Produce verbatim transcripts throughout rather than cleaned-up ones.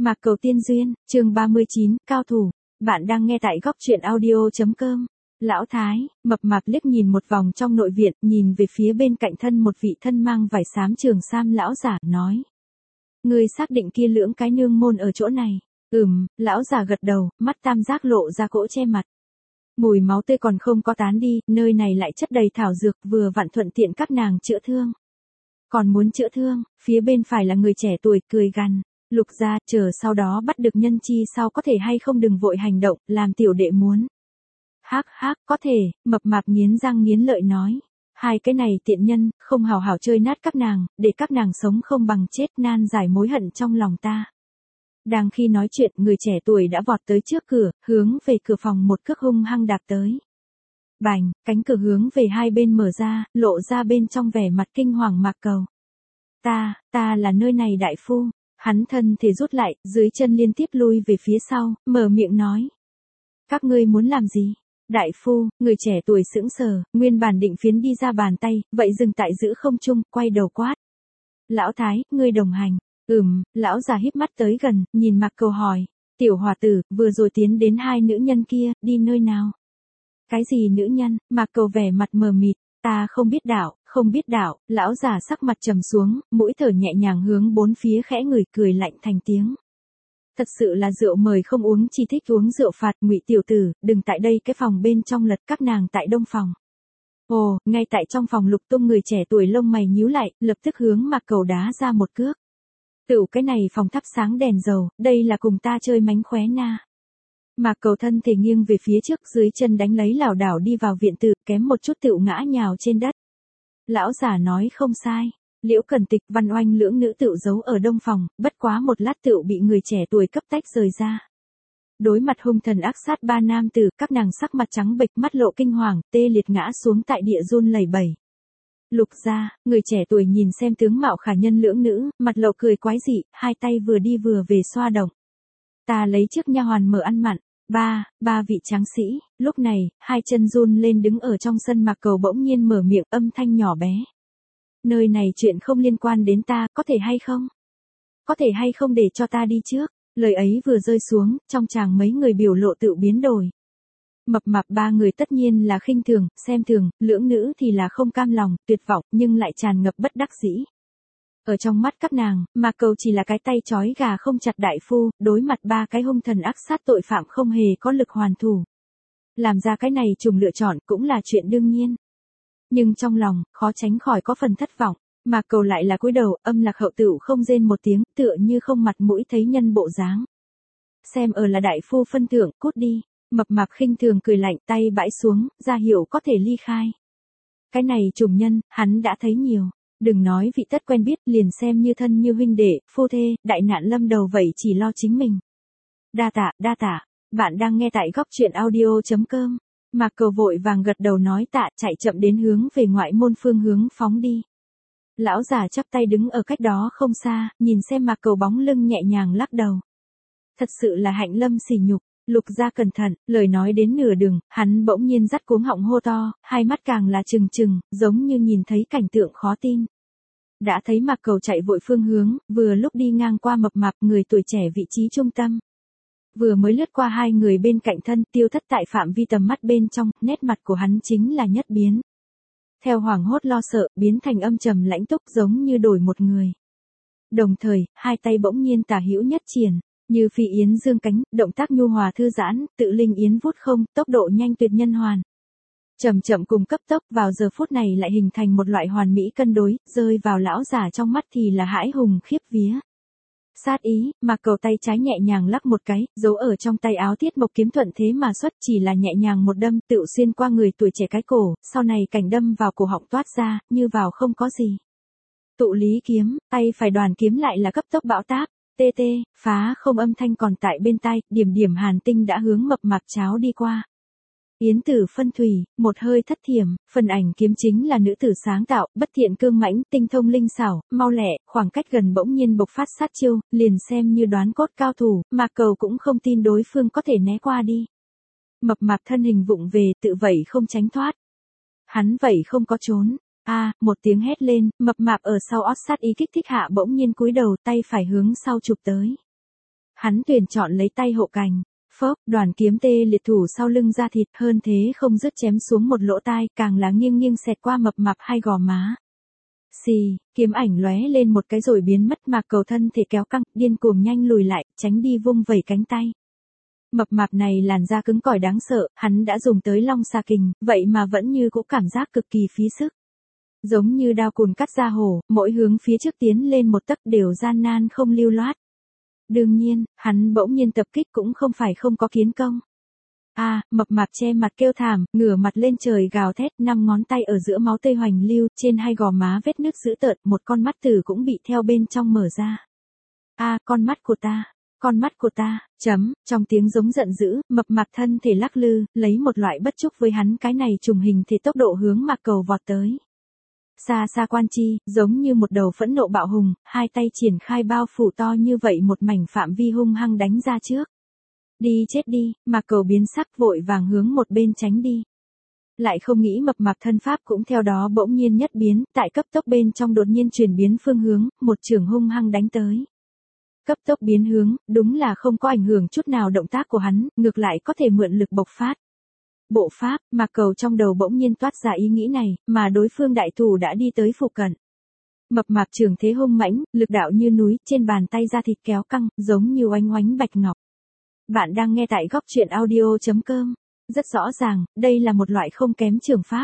Mạc Cầu Tiên Duyên, chương ba mươi chín, Cao Thủ. Bạn đang nghe tại góc truyện audio.com. Lão Thái, mập mạp liếc nhìn một vòng trong nội viện, nhìn về phía bên cạnh thân một vị thân mang vải xám trường sam lão giả, nói. Ngươi xác định kia lưỡng cái nương môn ở chỗ này. Ừm, lão giả gật đầu, mắt tam giác lộ ra cỗ che mặt. Mùi máu tươi còn không có tán đi, nơi này lại chất đầy thảo dược, vừa vặn thuận tiện các nàng chữa thương. Còn muốn chữa thương, phía bên phải là người trẻ tuổi cười gằn. Lục gia, chờ sau đó bắt được nhân chi sau có thể hay không đừng vội hành động, làm tiểu đệ muốn. Hắc hắc, có thể, mập mạp nghiến răng nghiến lợi nói. Hai cái này tiện nhân, không hào hảo chơi nát các nàng, để các nàng sống không bằng chết, nan giải mối hận trong lòng ta. Đang khi nói chuyện, người trẻ tuổi đã vọt tới trước cửa, hướng về cửa phòng một cước hung hăng đạp tới. Bành, cánh cửa hướng về hai bên mở ra, lộ ra bên trong vẻ mặt kinh hoàng Mạc Cầu. Ta, ta là nơi này đại phu. Hắn thân thể rút lại, dưới chân liên tiếp lui về phía sau, mở miệng nói. Các ngươi muốn làm gì? Đại phu, người trẻ tuổi sững sờ, nguyên bản định phiến đi ra bàn tay, vậy dừng tại giữa không trung, quay đầu quát. Lão Thái, ngươi đồng hành. Ừm, lão già híp mắt tới gần, nhìn Mạc Cầu hỏi. Tiểu hòa tử, vừa rồi tiến đến hai nữ nhân kia, đi nơi nào? Cái gì nữ nhân? Mạc Cầu vẻ mặt mờ mịt. Ta không biết đạo, không biết đạo, lão già sắc mặt trầm xuống, mũi thở nhẹ nhàng hướng bốn phía khẽ ngửi, cười lạnh thành tiếng. Thật sự là rượu mời không uống, chỉ thích uống rượu phạt. Ngụy tiểu tử, đừng tại đây cái phòng bên trong lật, các nàng tại đông phòng. Ồ, ngay tại trong phòng lục tung, người trẻ tuổi lông mày nhíu lại, lập tức hướng Mạc Cầu đá ra một cước. Tựu cái này phòng thắp sáng đèn dầu, đây là cùng ta chơi mánh khóe na. Mạc Cầu thân thể nghiêng về phía trước, dưới chân đánh lấy lảo đảo đi vào viện tử, kém một chút tựu ngã nhào trên đất. Lão giả nói không sai, Liễu Cẩn Tịch, Văn Oanh lưỡng nữ tựu giấu ở đông phòng, bất quá một lát tựu bị người trẻ tuổi cấp tách rời ra. Đối mặt hung thần ác sát ba nam tử, các nàng sắc mặt trắng bệch, mắt lộ kinh hoàng, tê liệt ngã xuống tại địa run lẩy bẩy. Lục gia, người trẻ tuổi nhìn xem tướng mạo khả nhân lưỡng nữ, mặt lộ cười quái dị, hai tay vừa đi vừa về xoa động. Ta lấy trước nha hoàn mở ăn mặn. Ba, ba vị tráng sĩ, lúc này, hai chân run lên đứng ở trong sân. Mạc Cầu bỗng nhiên mở miệng, âm thanh nhỏ bé. Nơi này chuyện không liên quan đến ta, có thể hay không? Có thể hay không để cho ta đi trước? Lời ấy vừa rơi xuống, trong tràng mấy người biểu lộ tự biến đổi. Mập mạp ba người tất nhiên là khinh thường, xem thường, lưỡng nữ thì là không cam lòng, tuyệt vọng, nhưng lại tràn ngập bất đắc dĩ. Ở trong mắt các nàng, Mạc Cầu chỉ là cái tay trói gà không chặt đại phu, đối mặt ba cái hung thần ác sát tội phạm không hề có lực hoàn thủ. Làm ra cái này trùng lựa chọn cũng là chuyện đương nhiên. Nhưng trong lòng, khó tránh khỏi có phần thất vọng, Mạc Cầu lại là cúi đầu, âm lạc hậu tửu không rên một tiếng, tựa như không mặt mũi thấy nhân bộ dáng. Xem ở là đại phu phân thưởng, cút đi. Mập mạp khinh thường cười lạnh, tay bãi xuống, ra hiệu có thể ly khai. Cái này trùng nhân, hắn đã thấy nhiều. Đừng nói vị tất quen biết, liền xem như thân như huynh đệ, phu thê, đại nạn lâm đầu vậy chỉ lo chính mình. Đa tạ, đa tạ, bạn đang nghe tại góc truyện audio.com. Mạc Cầu vội vàng gật đầu nói tạ, chạy chậm đến hướng về ngoại môn phương hướng phóng đi. Lão già chắp tay đứng ở cách đó không xa, nhìn xem Mạc Cầu bóng lưng nhẹ nhàng lắc đầu. Thật sự là hạnh lâm sỉ nhục. Lục gia cẩn thận, lời nói đến nửa đường, hắn bỗng nhiên dắt cuống họng hô to, hai mắt càng là trừng trừng, giống như nhìn thấy cảnh tượng khó tin. Đã thấy Mạc Cầu chạy vội phương hướng, vừa lúc đi ngang qua mập mạp, người tuổi trẻ vị trí trung tâm. Vừa mới lướt qua hai người bên cạnh thân, tiêu thất tại phạm vi tầm mắt bên trong, nét mặt của hắn chính là nhất biến. Theo hoảng hốt lo sợ, biến thành âm trầm lãnh túc, giống như đổi một người. Đồng thời, hai tay bỗng nhiên tả hữu nhất triển. Như phi yến dương cánh, động tác nhu hòa thư giãn, tự linh yến vút không, tốc độ nhanh tuyệt nhân hoàn. Chậm chậm cùng cấp tốc, vào giờ phút này lại hình thành một loại hoàn mỹ cân đối, rơi vào lão giả trong mắt thì là hãi hùng khiếp vía. Sát ý, Mạc Cầu tay trái nhẹ nhàng lắc một cái, giấu ở trong tay áo Tiết Mộc kiếm thuận thế mà xuất, chỉ là nhẹ nhàng một đâm, tự xuyên qua người tuổi trẻ cái cổ, sau này cảnh đâm vào cổ họng toát ra, như vào không có gì. Tụ lý kiếm, tay phải đoàn kiếm lại là cấp tốc bão táp. Tê tê, phá không âm thanh còn tại bên tai, điểm điểm hàn tinh đã hướng mập mạp cháo đi qua. Yến tử phân thủy, một hơi thất thiểm, phần ảnh kiếm chính là nữ tử sáng tạo, bất thiện cương mãnh, tinh thông linh xảo, mau lẹ, khoảng cách gần bỗng nhiên bộc phát sát chiêu, liền xem như đoán cốt cao thủ, Mạc Cầu cũng không tin đối phương có thể né qua đi. Mập mạp thân hình vụng về, tự vậy không tránh thoát. Hắn vậy không có trốn. A, à, một tiếng hét lên, mập mạp ở sau ót sát ý kích thích hạ bỗng nhiên cúi đầu, tay phải hướng sau chụp tới. hắn tuyển chọn lấy tay hộ cành. Phốc, đoàn kiếm tê liệt thủ sau lưng ra thịt, hơn thế không dứt chém xuống một lỗ tai, càng là nghiêng nghiêng xẹt qua mập mạp hai gò má. Xì, kiếm ảnh lóe lên một cái rồi biến mất, Mạc Cầu thân thể kéo căng, điên cuồng nhanh lùi lại, tránh đi vung vẩy cánh tay. Mập mạp này làn da cứng cỏi đáng sợ, hắn đã dùng tới long xà kình, vậy mà vẫn như cũ cảm giác cực kỳ phí sức. Giống như đao cùn cắt da hổ, mỗi hướng phía trước tiến lên một tấc đều gian nan không lưu loát. Đương nhiên, hắn bỗng nhiên tập kích cũng không phải không có kiến công. A, à, mập mạp che mặt kêu thảm, ngửa mặt lên trời gào thét, năm ngón tay ở giữa máu tươi hoành lưu, trên hai gò má vết nứt dữ tợn, một con mắt tử cũng bị theo bên trong mở ra. A, à, con mắt của ta, con mắt của ta, chấm, trong tiếng giống giận dữ, mập mạp thân thể lắc lư, lấy một loại bất chúc với hắn cái này trùng hình thì tốc độ hướng Mạc Cầu vọt tới. Xa xa quan chi, giống như một đầu phẫn nộ bạo hùng, hai tay triển khai bao phủ to như vậy một mảnh phạm vi hung hăng đánh ra trước. Đi chết đi, Mạc Cầu biến sắc vội vàng hướng một bên tránh đi. Lại không nghĩ mập mạp thân pháp cũng theo đó bỗng nhiên nhất biến, tại cấp tốc bên trong đột nhiên chuyển biến phương hướng, một trường hung hăng đánh tới. Cấp tốc biến hướng, đúng là không có ảnh hưởng chút nào động tác của hắn, ngược lại có thể mượn lực bộc phát. Bộ pháp, Mạc Cầu trong đầu bỗng nhiên toát ra ý nghĩ này, mà đối phương đại thủ đã đi tới phụ cận. Mập mạp trường thế hung mãnh, lực đạo như núi, trên bàn tay da thịt kéo căng, giống như oánh oánh bạch ngọc. Bạn đang nghe tại góc truyện audio chấm com. Rất rõ ràng, đây là một loại không kém trường pháp.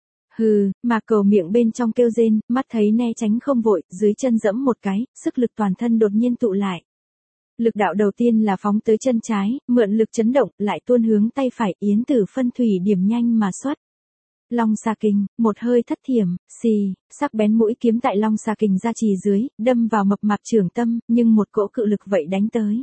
Hừ, Mạc Cầu miệng bên trong kêu rên, mắt thấy né tránh không vội, dưới chân giẫm một cái, sức lực toàn thân đột nhiên tụ lại. Lực đạo đầu tiên là phóng tới chân trái, mượn lực chấn động, lại tuôn hướng tay phải, yến tử phân thủy điểm nhanh mà xuất. Long xà kình, một hơi thất thiểm, xì, sắc bén mũi kiếm tại long xà kình ra trì dưới, đâm vào mập mạp trưởng tâm, nhưng một cỗ cự lực vậy đánh tới.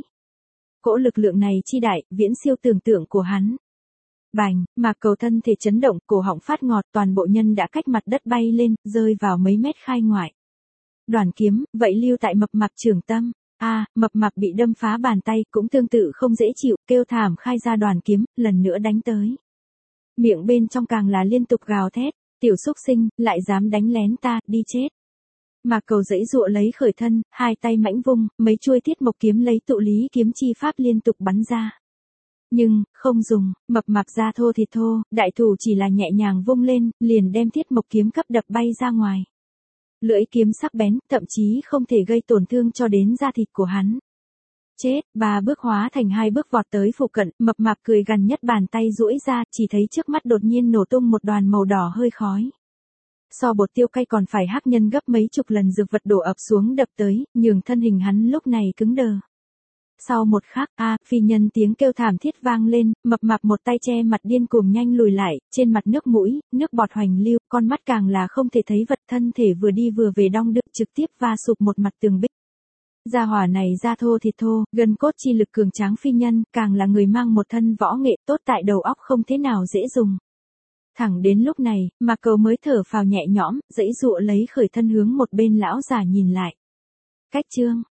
Cỗ lực lượng này chi đại, viễn siêu tưởng tượng của hắn. Bành, Mạc Cầu thân thể chấn động, cổ họng phát ngọt, toàn bộ nhân đã cách mặt đất bay lên, rơi vào mấy mét khai ngoại. Đoàn kiếm, vậy lưu tại mập mạp trưởng tâm. A, à, mập mạp bị đâm phá bàn tay, cũng tương tự không dễ chịu, kêu thảm khai ra đoàn kiếm, lần nữa đánh tới. Miệng bên trong càng là liên tục gào thét, tiểu xúc sinh, lại dám đánh lén ta, đi chết. Mạc Cầu giãy giụa lấy khởi thân, hai tay mãnh vung, mấy chuôi thiết mộc kiếm lấy tụ lý kiếm chi pháp liên tục bắn ra. Nhưng, không dùng, mập mạp da thô thịt thô, đại thủ chỉ là nhẹ nhàng vung lên, liền đem thiết mộc kiếm cấp đập bay ra ngoài. Lưỡi kiếm sắc bén, thậm chí không thể gây tổn thương cho đến da thịt của hắn. Chết, ba bước hóa thành hai bước vọt tới phụ cận, mập mạp cười gần nhất bàn tay duỗi ra, chỉ thấy trước mắt đột nhiên nổ tung một đoàn màu đỏ hơi khói. So bột tiêu cay còn phải hắc nhân gấp mấy chục lần dược vật đổ ập xuống đập tới, nhường thân hình hắn lúc này cứng đờ. Sau một khắc, a, à, phi nhân tiếng kêu thảm thiết vang lên, mập mạp một tay che mặt điên cuồng nhanh lùi lại, trên mặt nước mũi, nước bọt hoành lưu, con mắt càng là không thể thấy vật, thân thể vừa đi vừa về đong đưa, trực tiếp va sụp một mặt tường bích. Gia hỏa này da thô thịt thô, gân cốt chi lực cường tráng phi nhân, càng là người mang một thân võ nghệ tốt tại đầu óc không thế nào dễ dùng. Thẳng đến lúc này, Mạc Cầu mới thở phào nhẹ nhõm, giãy giụa lấy khởi thân hướng một bên lão già nhìn lại. Cách chương